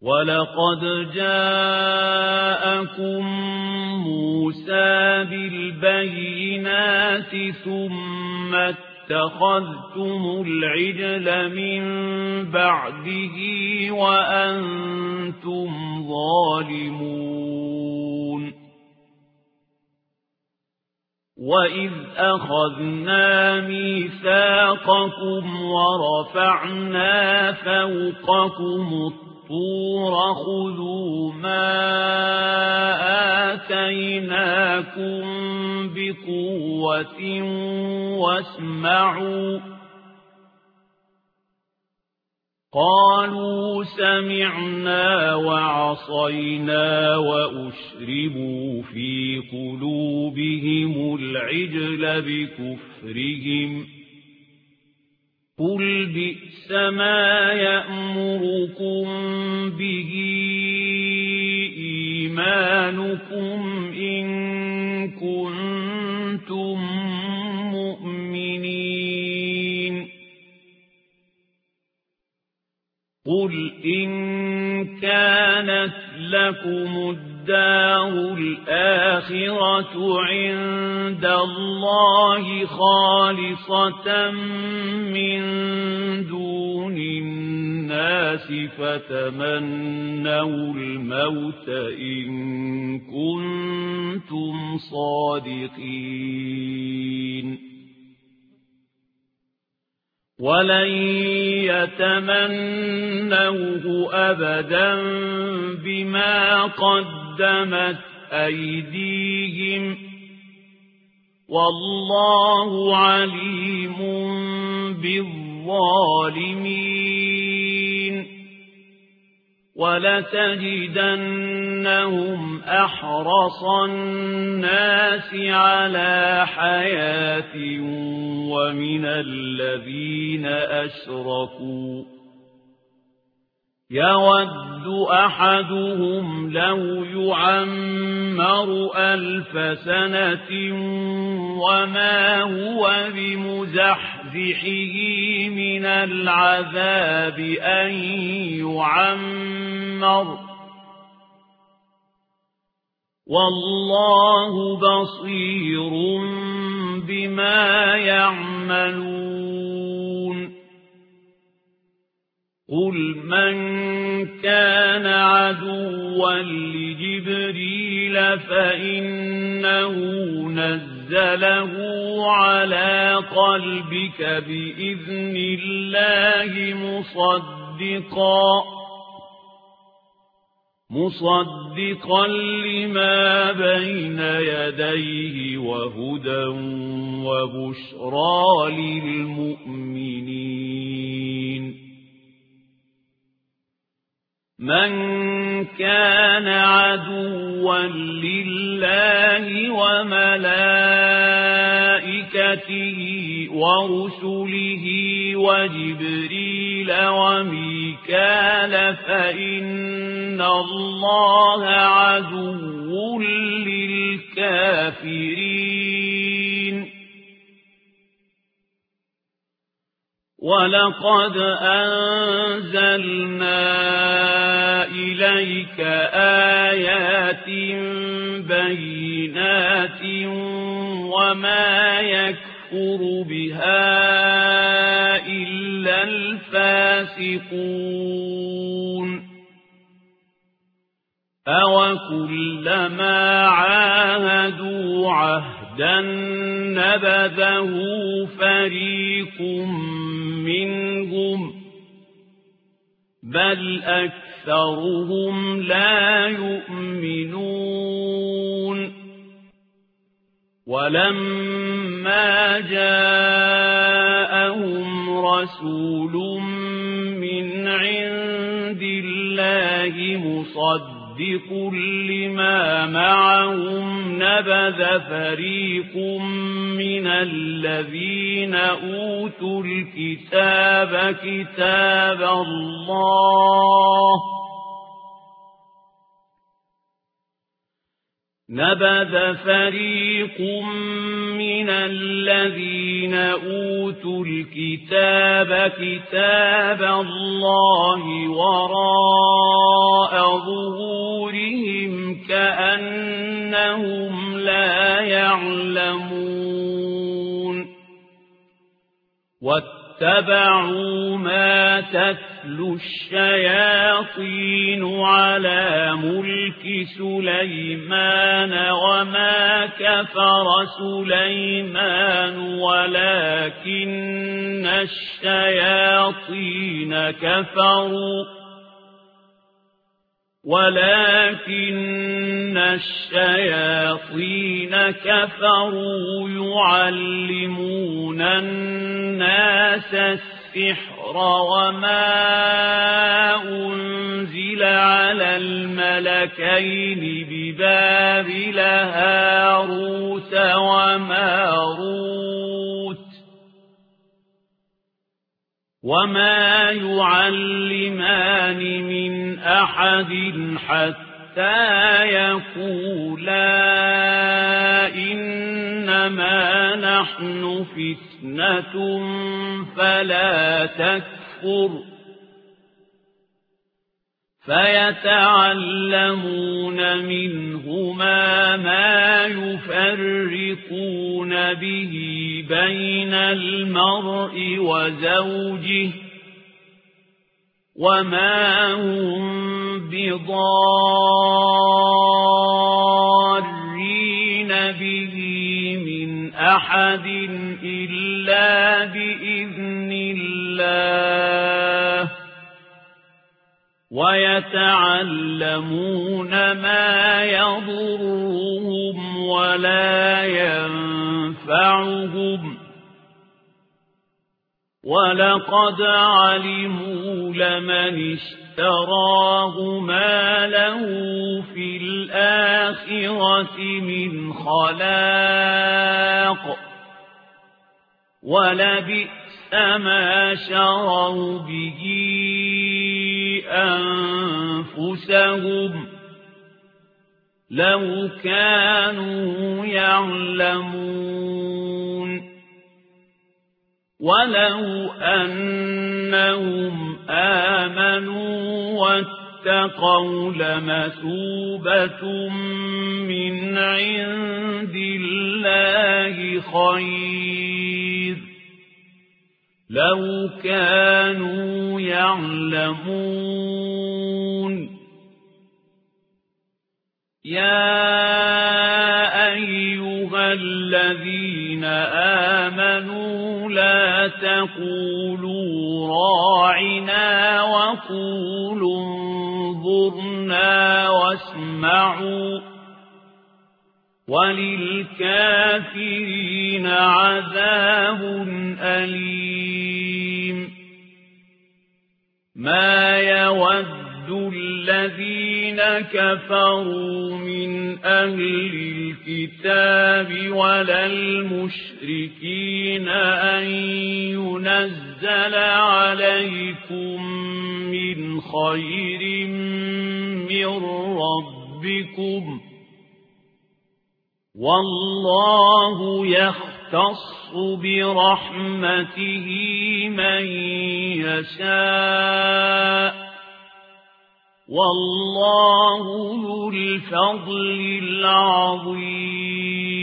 وَلَقَدْ جَاءَكُم مُوسَى بِالْبَيِّنَاتِ ثُمَّ اتَّخَذْتُمُ الْعِجْلَ مِن بَعْدِهِ وَأَنتُمْ ظَالِمُونَ وَإِذْ أَخَذْنَا مِيثَاقَكُمْ وَرَفَعْنَا فَوْقَكُمُ الطُّورَ خُذُوا مَا آتَيْنَاكُمْ بِقُوَّةٍ وَاسْمَعُوا قَالُوا سَمِعْنَا وَعَصَيْنَا وَأُشْرِبُوا فِي قُلُوبِهِمُ الْعِجْلَ بِكُفْرِهِمْ قُلْ بِئْسَ مَا يَأْمُرُكُم بِهِ إِيمَانُكُمْ إِن كُنتُم مُّؤْمِنِينَ قُلْ إِن كَانَتْ لَكُمُ الدَّارُ الْآخِرَةُ عِندَ اللَّهِ خَالِصَةً مِّن دُونِ النَّاسِ فَتَمَنَّوُا الْمَوْتَ إِن كُنتُمْ صَادِقِينَ وَلَن يَتَمَنَّوْهُ أَبَدًا بِمَا قَدَّمَتْ أَيْدِيهِمْ وَاللَّهُ عَلِيمٌ بِالظَّالِمِينَ وَلَتَجِدَنَّهُمْ أَحْرَصَ النَّاسِ عَلَى حَيَاةٍ وَمِنَ الَّذِينَ أَشْرَكُوا يَوَدُّ أَحَدُهُمْ لَوْ يُعَمَّرُ 1000 سَنَةٍ وَمَا هُوَ بِمُزَحْزِحِهِ مِنَ الْعَذَابِ أَن يُعَمَّرَ وَاللَّهُ بَصِيرٌ بِمَا يَعْمَلُونَ قُلْ مَنْ كَانَ عَدُوًّا لِجِبْرِيلَ فَإِنَّهُ نَزَّلَهُ عَلَى قَلْبِكَ بِإِذْنِ اللَّهِ مُصَدِّقًا لِمَا بَيْنَ يَدَيْهِ وَهُدًى وَبُشْرَى لِلْمُؤْمِنِينَ مَنْ كَانَ عَدُوًّا لِلَّهِ وَمَلَائِكَتِهِ وَرُسُلِهِ وَجِبْرِيلَ وَمِيكَالَ فَإِنَّ اللَّهَ عَدُوٌّ لِلْكَافِرِينَ وَلَقَدْ أَنزَلْنَا إِلَيْكَ آيَاتٍ بَيِّنَاتٍ وَمَا يَكْفُرُ بِهَا إِلَّا الْفَاسِقُونَ أَوَكُلَّمَا عَاهَدُوا عَهْدًا نَبَذَهُ فَرِيقٌ مِّنْهُمْ بَلْ أَكْثَرُهُمْ لَا يُؤْمِنُونَ وَلَمَّا جَاءَهُمْ رَسُولٌ مِّنْ عِندِ اللَّهِ مُصَدِّقٌ لِمَا مَعَهُمْ نَبَذَ فَرِيقٌ مِّنَ الَّذِينَ أُوتُوا الْكِتَابَ كِتَابَ اللَّهِ وَرَاءَ واتبعوا ما تتلو الشياطين على ملك سليمان وما كفر سليمان ولكن الشياطين كفروا يعلمون الناس السحر وما أنزل على الملكين ببابل هاروت وماروت وما يعلمان من أحد حتى يقولا إنما نحن فتنة فلا تكفر فيتعلمون منهما ما يفرقون به بين المرء وزوجه وما هم بضارين به من أحد إلا بإذن الله ويتعلمون ما يضرهم ولا ينفعهم ولقد علموا لمن اشتراه ما له في الآخرة من خلاق ولبئس ما شروا به أنفسهم لو كانوا يعلمون ولو أنهم آمنوا واتقوا لمثوبة من عند الله خير لو كانوا يعلمون يا أيها الذين آمنوا لا تقولوا راعنا وقولوا انظرنا واسمعوا وللكافرين عذاب أليم ما يود الذين كفروا من أهل الكتاب ولا المشركين أن ينزل عليكم من خير من ربكم والله يختص برحمته من يشاء والله ذو الفضل العظيم